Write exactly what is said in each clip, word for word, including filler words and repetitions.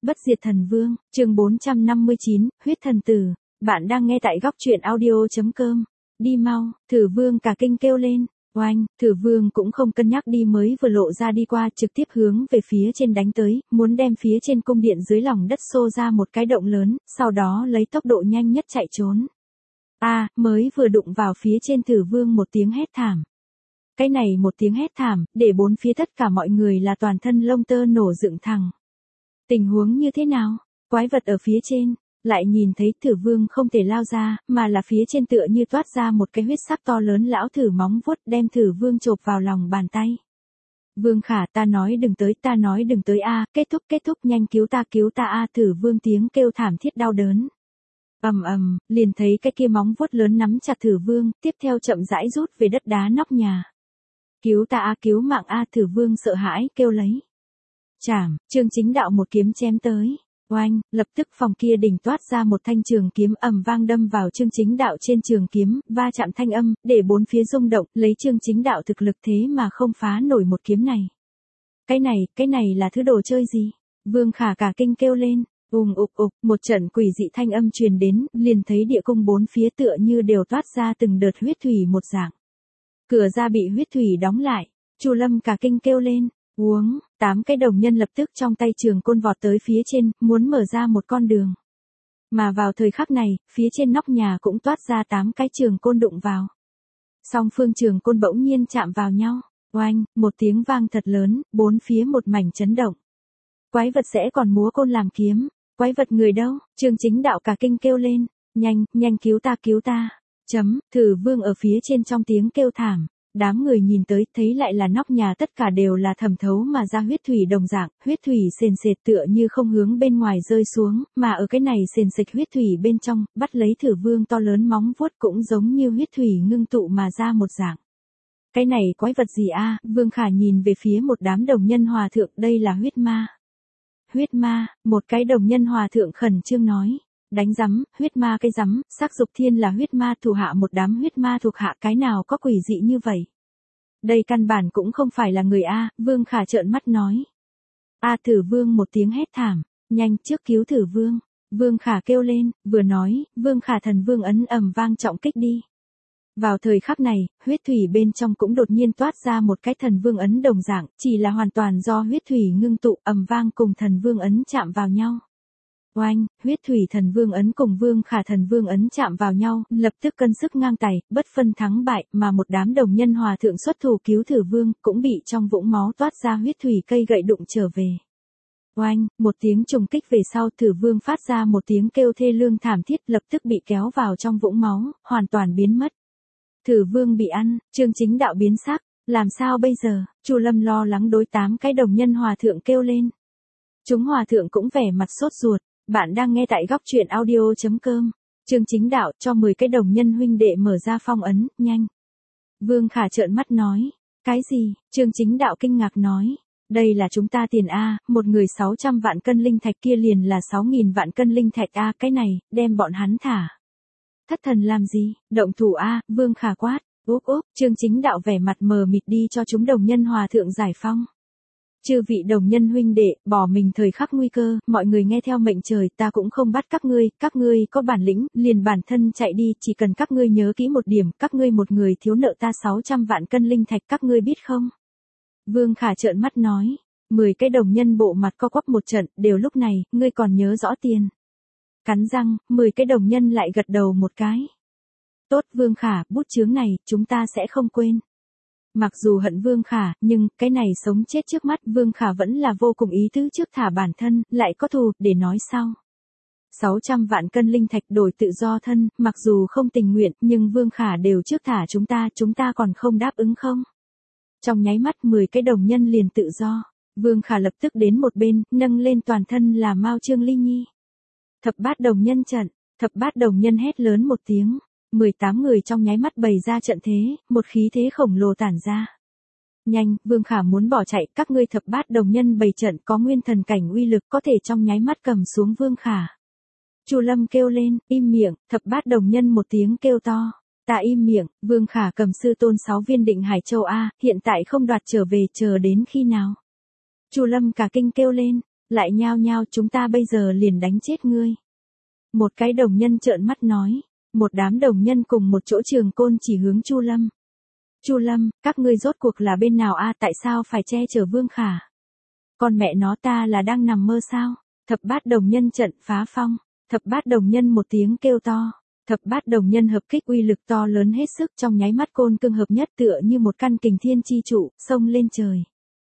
Bất diệt thần vương, chương bốn trăm năm mươi chín, huyết thần tử. Bạn đang nghe tại góc truyện audio.com. Đi mau, Thử vương cả kinh kêu lên. Oanh, Thử vương cũng không cân nhắc đi mới vừa lộ ra đi qua, trực tiếp hướng về phía trên đánh tới, muốn đem phía trên cung điện dưới lòng đất xô ra một cái động lớn, sau đó lấy tốc độ nhanh nhất chạy trốn. A, à, mới vừa đụng vào phía trên Thử vương một tiếng hét thảm. Cái này một tiếng hét thảm, để bốn phía tất cả mọi người là toàn thân lông tơ nổ dựng thẳng. Tình huống như thế nào? Quái vật ở phía trên, lại nhìn thấy Thử vương không thể lao ra, mà là phía trên tựa như toát ra một cái huyết sắc to lớn lão thử móng vuốt đem Thử vương chộp vào lòng bàn tay. Vương Khả, ta nói đừng tới, ta nói đừng tới a, kết thúc kết thúc, nhanh cứu ta cứu ta a, Thử vương tiếng kêu thảm thiết đau đớn. Ầm ầm, liền thấy cái kia móng vuốt lớn nắm chặt Thử vương, tiếp theo chậm rãi rút về đất đá nóc nhà. Cứu ta a, cứu mạng a, Thử vương sợ hãi kêu lấy. Chảm, Trương Chính Đạo một kiếm chém tới. Oanh, lập tức phòng kia đỉnh toát ra một thanh trường kiếm ầm vang đâm vào Trương Chính Đạo trên trường kiếm, va chạm thanh âm, để bốn phía rung động, lấy Trương Chính Đạo thực lực thế mà không phá nổi một kiếm này. Cái này, cái này là thứ đồ chơi gì? Vương Khả cả kinh kêu lên. Ùng ục ục, một trận quỷ dị thanh âm truyền đến, liền thấy địa cung bốn phía tựa như đều toát ra từng đợt huyết thủy một dạng. Cửa ra bị huyết thủy đóng lại, Chu Lâm cả kinh kêu lên, uống, tám cái đồng nhân lập tức trong tay trường côn vọt tới phía trên, muốn mở ra một con đường. Mà vào thời khắc này, phía trên nóc nhà cũng toát ra tám cái trường côn đụng vào. Song phương trường côn bỗng nhiên chạm vào nhau, oanh, một tiếng vang thật lớn, bốn phía một mảnh chấn động. Quái vật sẽ còn múa côn làm kiếm, quái vật người đâu? Trương Chính Đạo cả kinh kêu lên, nhanh, nhanh cứu ta cứu ta. Chấm, Thử vương ở phía trên trong tiếng kêu thảm, đám người nhìn tới, thấy lại là nóc nhà tất cả đều là thẩm thấu mà ra huyết thủy đồng dạng, huyết thủy sền sệt tựa như không hướng bên ngoài rơi xuống, mà ở cái này sền sệt huyết thủy bên trong, bắt lấy Thử vương to lớn móng vuốt cũng giống như huyết thủy ngưng tụ mà ra một dạng. Cái này quái vật gì a? Vương Khả nhìn về phía một đám đồng nhân hòa thượng, đây là huyết ma. Huyết ma, một cái đồng nhân hòa thượng khẩn trương nói. Đánh rắm, huyết ma cái rắm, Sắc Dục Thiên là huyết ma thủ hạ một đám huyết ma thuộc hạ, cái nào có quỷ dị như vậy. Đây căn bản cũng không phải là người a, Vương Khả trợn mắt nói. A, Thử vương một tiếng hét thảm, nhanh trước cứu Thử vương. Vương Khả kêu lên, vừa nói, Vương Khả thần vương ấn ầm vang trọng kích đi. Vào thời khắc này, huyết thủy bên trong cũng đột nhiên toát ra một cái thần vương ấn đồng dạng, chỉ là hoàn toàn do huyết thủy ngưng tụ ầm vang cùng thần vương ấn chạm vào nhau. Oanh, huyết thủy thần vương ấn cùng Vương Khả thần vương ấn chạm vào nhau, lập tức cân sức ngang tài, bất phân thắng bại, mà một đám đồng nhân hòa thượng xuất thủ cứu Thử vương, cũng bị trong vũng máu toát ra huyết thủy cây gậy đụng trở về. Oanh, một tiếng trùng kích về sau, Thử vương phát ra một tiếng kêu thê lương thảm thiết, lập tức bị kéo vào trong vũng máu, hoàn toàn biến mất. Thử vương bị ăn, Trương Chính Đạo biến sắc, làm sao bây giờ? Chu Lâm lo lắng đối tám cái đồng nhân hòa thượng kêu lên. Chúng hòa thượng cũng vẻ mặt sốt ruột. Bạn đang nghe tại góc truyện audio.com. Trương Chính Đạo cho mười cái đồng nhân huynh đệ mở ra phong ấn, nhanh. Vương Khả trợn mắt nói. Cái gì? Trương Chính Đạo kinh ngạc nói. Đây là chúng ta tiền A, một người sáu trăm vạn cân linh thạch, kia liền là sáu nghìn vạn cân linh thạch A, cái này, đem bọn hắn thả. Thất thần làm gì? Động thủ A, Vương Khả quát. Úp úp, Trương Chính Đạo vẻ mặt mờ mịt đi cho chúng đồng nhân hòa thượng giải phong. Chư vị đồng nhân huynh đệ, bỏ mình thời khắc nguy cơ, mọi người nghe theo mệnh trời, ta cũng không bắt các ngươi, các ngươi có bản lĩnh, liền bản thân chạy đi, chỉ cần các ngươi nhớ kỹ một điểm, các ngươi một người thiếu nợ ta sáu trăm vạn cân linh thạch, các ngươi biết không? Vương Khả trợn mắt nói, mười cái đồng nhân bộ mặt co quắp một trận, đều lúc này, ngươi còn nhớ rõ tiền. Cắn răng, mười cái đồng nhân lại gật đầu một cái. Tốt Vương Khả, bút chướng này, chúng ta sẽ không quên. Mặc dù hận Vương Khả, nhưng cái này sống chết trước mắt Vương Khả vẫn là vô cùng ý tứ trước thả bản thân, lại có thù, để nói sau. sáu trăm vạn cân linh thạch đổi tự do thân, mặc dù không tình nguyện, nhưng Vương Khả đều trước thả chúng ta, chúng ta còn không đáp ứng không? Trong nháy mắt mười cái đồng nhân liền tự do, Vương Khả lập tức đến một bên, nâng lên toàn thân là Mao Trương Ly Nhi. Thập bát đồng nhân trận, thập bát đồng nhân hét lớn một tiếng. mười tám người trong nháy mắt bày ra trận thế, một khí thế khổng lồ tản ra. Nhanh, Vương Khả muốn bỏ chạy, các ngươi thập bát đồng nhân bày trận có nguyên thần cảnh uy lực có thể trong nháy mắt cầm xuống Vương Khả. Chu Lâm kêu lên, im miệng, thập bát đồng nhân một tiếng kêu to. Ta im miệng, Vương Khả cầm sư tôn sáu viên định Hải Châu A, hiện tại không đoạt trở về, chờ đến khi nào? Chu Lâm cả kinh kêu lên, lại nhao nhao chúng ta bây giờ liền đánh chết ngươi. Một cái đồng nhân trợn mắt nói, một đám đồng nhân cùng một chỗ trường côn chỉ hướng Chu Lâm. Chu Lâm, các ngươi rốt cuộc là bên nào a? Tại sao phải che chở Vương Khả? Con mẹ nó ta là đang nằm mơ sao? Thập bát đồng nhân trận phá phong, thập bát đồng nhân một tiếng kêu to. Thập bát đồng nhân hợp kích uy lực to lớn hết sức, trong nháy mắt côn cương hợp nhất tựa như một căn kình thiên chi trụ, xông lên trời.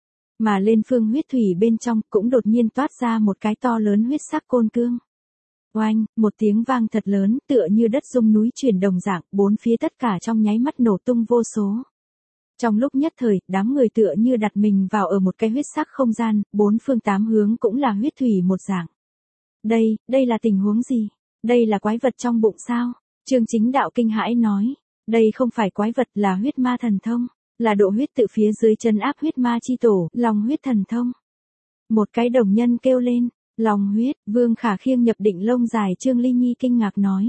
Mà lên phương huyết thủy bên trong cũng đột nhiên toát ra một cái to lớn huyết sắc côn cương. Oanh, một tiếng vang thật lớn, tựa như đất rung núi chuyển đồng dạng, bốn phía tất cả trong nháy mắt nổ tung vô số. Trong lúc nhất thời, đám người tựa như đặt mình vào ở một cái huyết sắc không gian, bốn phương tám hướng cũng là huyết thủy một dạng. Đây, đây là tình huống gì? Đây là quái vật trong bụng sao? Chương Chính Đạo kinh hãi nói, đây không phải quái vật, là huyết ma thần thông, là độ huyết tự phía dưới chân áp huyết ma chi tổ, lòng huyết thần thông. Một cái đồng nhân kêu lên, lòng huyết, Vương Khả khiêng nhập định lông dài. Trương Ly Nhi kinh ngạc nói.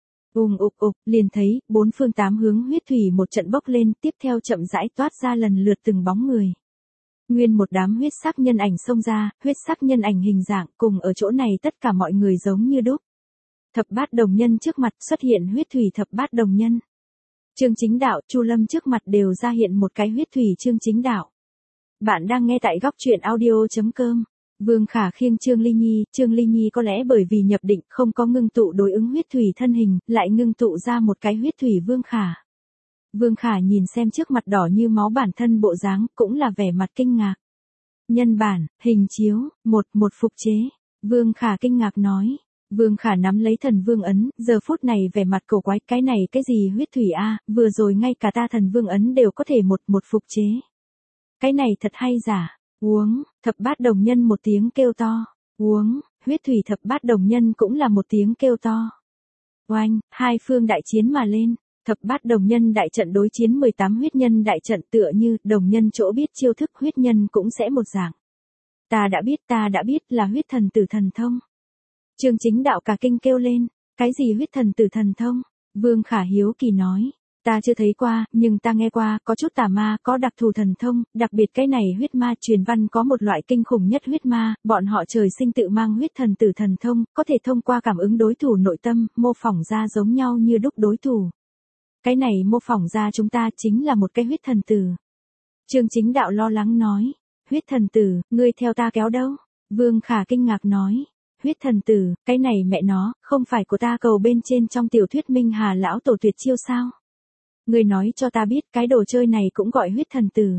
Ùng ục ục, liền thấy, bốn phương tám hướng huyết thủy một trận bốc lên, tiếp theo chậm rãi toát ra lần lượt từng bóng người. Nguyên một đám huyết sắc nhân ảnh xông ra, huyết sắc nhân ảnh hình dạng, cùng ở chỗ này tất cả mọi người giống như đúc. Thập bát đồng nhân trước mặt xuất hiện huyết thủy thập bát đồng nhân. Chương Chính Đạo, Chu Lâm trước mặt đều ra hiện một cái huyết thủy Chương Chính Đạo. Bạn đang nghe tại góc truyện audio chấm com. Vương Khả khiêng Trương Ly Nhi, Trương Ly Nhi có lẽ bởi vì nhập định không có ngưng tụ đối ứng huyết thủy thân hình, lại ngưng tụ ra một cái huyết thủy Vương Khả. Vương Khả nhìn xem trước mặt đỏ như máu bản thân bộ dáng, cũng là vẻ mặt kinh ngạc. Nhân bản, hình chiếu, một, một phục chế. Vương Khả kinh ngạc nói. Vương Khả nắm lấy thần vương ấn, giờ phút này vẻ mặt cổ quái, cái này cái gì huyết thủy a, vừa rồi ngay cả ta thần vương ấn đều có thể một một phục chế. Cái này thật hay giả, uống, thập bát đồng nhân một tiếng kêu to, uống, huyết thủy thập bát đồng nhân cũng là một tiếng kêu to. Oanh, hai phương đại chiến mà lên, thập bát đồng nhân đại trận đối chiến mười tám huyết nhân đại trận tựa như đồng nhân chỗ biết chiêu thức huyết nhân cũng sẽ một dạng. Ta đã biết ta đã biết là huyết thần tử thần thông. Chương Chính Đạo cả kinh kêu lên, cái gì huyết thần tử thần thông? Vương Khả hiếu kỳ nói, ta chưa thấy qua, nhưng ta nghe qua, có chút tà ma, có đặc thù thần thông, đặc biệt cái này huyết ma truyền văn có một loại kinh khủng nhất huyết ma, bọn họ trời sinh tự mang huyết thần tử thần thông, có thể thông qua cảm ứng đối thủ nội tâm, mô phỏng ra giống nhau như đúc đối thủ. Cái này mô phỏng ra chúng ta chính là một cái huyết thần tử. Chương Chính Đạo lo lắng nói, huyết thần tử, ngươi theo ta kéo đâu? Vương Khả kinh ngạc nói. Huyết thần tử, cái này mẹ nó, không phải của ta cầu bên trên trong tiểu thuyết Minh Hà lão tổ tuyệt chiêu sao? Ngươi nói cho ta biết cái đồ chơi này cũng gọi huyết thần tử.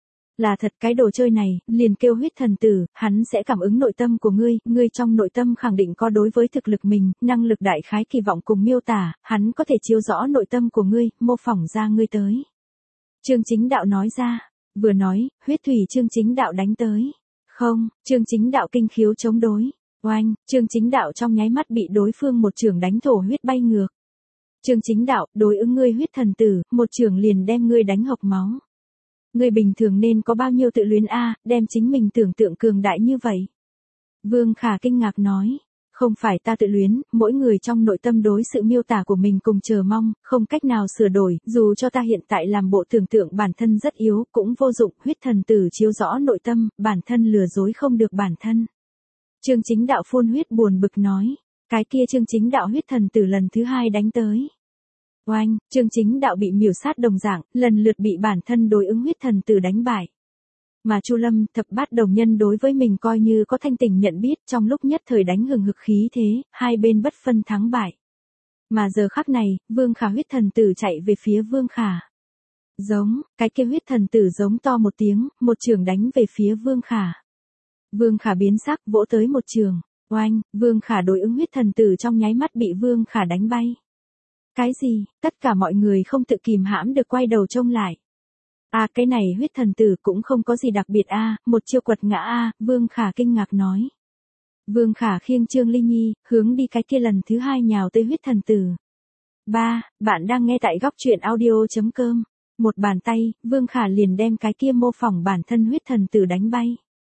Là thật cái đồ chơi này, liền kêu huyết thần tử, hắn sẽ cảm ứng nội tâm của ngươi, ngươi trong nội tâm khẳng định có đối với thực lực mình, năng lực đại khái kỳ vọng cùng miêu tả, hắn có thể chiếu rõ nội tâm của ngươi, mô phỏng ra ngươi tới. Chương Chính Đạo nói ra, vừa nói, huyết thủy Chương Chính Đạo đánh tới. Không, Chương Chính Đạo kinh khiếu chống đối. Oanh, Chương Chính Đạo trong nháy mắt bị đối phương một trường đánh thổ huyết bay ngược. Chương Chính Đạo, đối ứng ngươi huyết thần tử, một trường liền đem ngươi đánh hộc máu. Ngươi bình thường nên có bao nhiêu tự luyến a, đem chính mình tưởng tượng cường đại như vậy. Vương Khả kinh ngạc nói, không phải ta tự luyến, mỗi người trong nội tâm đối sự miêu tả của mình cùng chờ mong, không cách nào sửa đổi, dù cho ta hiện tại làm bộ tưởng tượng bản thân rất yếu, cũng vô dụng, huyết thần tử chiếu rõ nội tâm, bản thân lừa dối không được bản thân. Chương Chính Đạo phun huyết buồn bực nói, cái kia Chương Chính Đạo huyết thần tử lần thứ hai đánh tới. Oanh, Chương Chính Đạo bị miểu sát đồng dạng, lần lượt bị bản thân đối ứng huyết thần tử đánh bại. Mà Chu Lâm, thập bát đồng nhân đối với mình coi như có thanh tỉnh nhận biết, trong lúc nhất thời đánh hừng hực khí thế, hai bên bất phân thắng bại. Mà giờ khắc này, Vương Khả huyết thần tử chạy về phía Vương Khả. Giống, cái kia huyết thần tử giống to một tiếng, một trường đánh về phía Vương Khả. Vương Khả biến sắc, vỗ tới một trường. Oanh, Vương Khả đối ứng huyết thần tử trong nháy mắt bị Vương Khả đánh bay. Cái gì? Tất cả mọi người không tự kìm hãm được quay đầu trông lại. À cái này huyết thần tử cũng không có gì đặc biệt a, à, một chiêu quật ngã a, à, Vương Khả kinh ngạc nói. Vương Khả khiêng Trương Ly Nhi, hướng đi cái kia lần thứ hai nhào tới huyết thần tử. Ba, bạn đang nghe tại góc truyện audio chấm com. Một bàn tay, Vương Khả liền đem cái kia mô phỏng bản thân huyết thần tử đánh bay.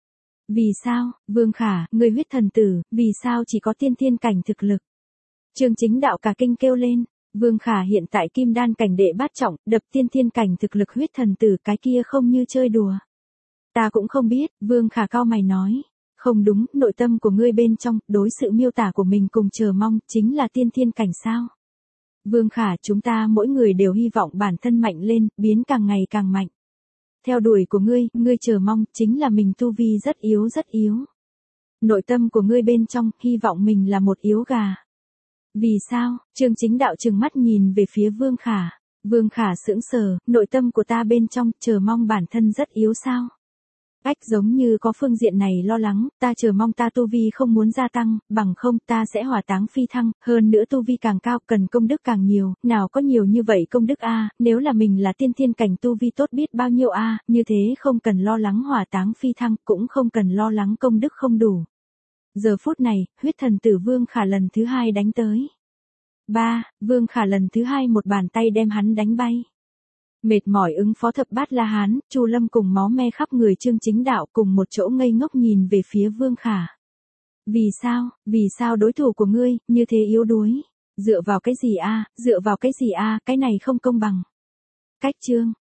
Vì sao, Vương Khả, người huyết thần tử, vì sao chỉ có tiên thiên cảnh thực lực? Chương Chính Đạo cả kinh kêu lên, Vương Khả hiện tại kim đan cảnh đệ bát trọng, đập tiên thiên cảnh thực lực huyết thần tử cái kia không như chơi đùa. Ta cũng không biết, Vương Khả cau mày nói. Không đúng, nội tâm của ngươi bên trong, đối sự miêu tả của mình cùng chờ mong, chính là tiên thiên cảnh sao? Vương Khả, chúng ta mỗi người đều hy vọng bản thân mạnh lên, biến càng ngày càng mạnh. Theo đuổi của ngươi, ngươi chờ mong, chính là mình tu vi rất yếu rất yếu. Nội tâm của ngươi bên trong, hy vọng mình là một yếu gà. Vì sao? Trương Chính Đạo trừng mắt nhìn về phía Vương Khả. Vương Khả sững sờ, nội tâm của ta bên trong, chờ mong bản thân rất yếu sao? Ách, giống như có phương diện này lo lắng, ta chờ mong ta tu vi không muốn gia tăng, bằng không ta sẽ hỏa táng phi thăng, hơn nữa tu vi càng cao, cần công đức càng nhiều, nào có nhiều như vậy công đức a, nếu là mình là tiên thiên cảnh tu vi tốt biết bao nhiêu a, như thế không cần lo lắng hỏa táng phi thăng, cũng không cần lo lắng công đức không đủ. Giờ phút này, huyết thần tử Vương Khả lần thứ hai đánh tới. Ba, Vương Khả lần thứ hai một bàn tay đem hắn đánh bay. Mệt mỏi ứng phó thập bát La Hán, Chu Lâm cùng máu me khắp người Trương Chính Đạo cùng một chỗ ngây ngốc nhìn về phía Vương Khả. Vì sao, vì sao đối thủ của ngươi, như thế yếu đuối? Dựa vào cái gì a, dựa vào cái gì a, cái này không công bằng. Cách chương,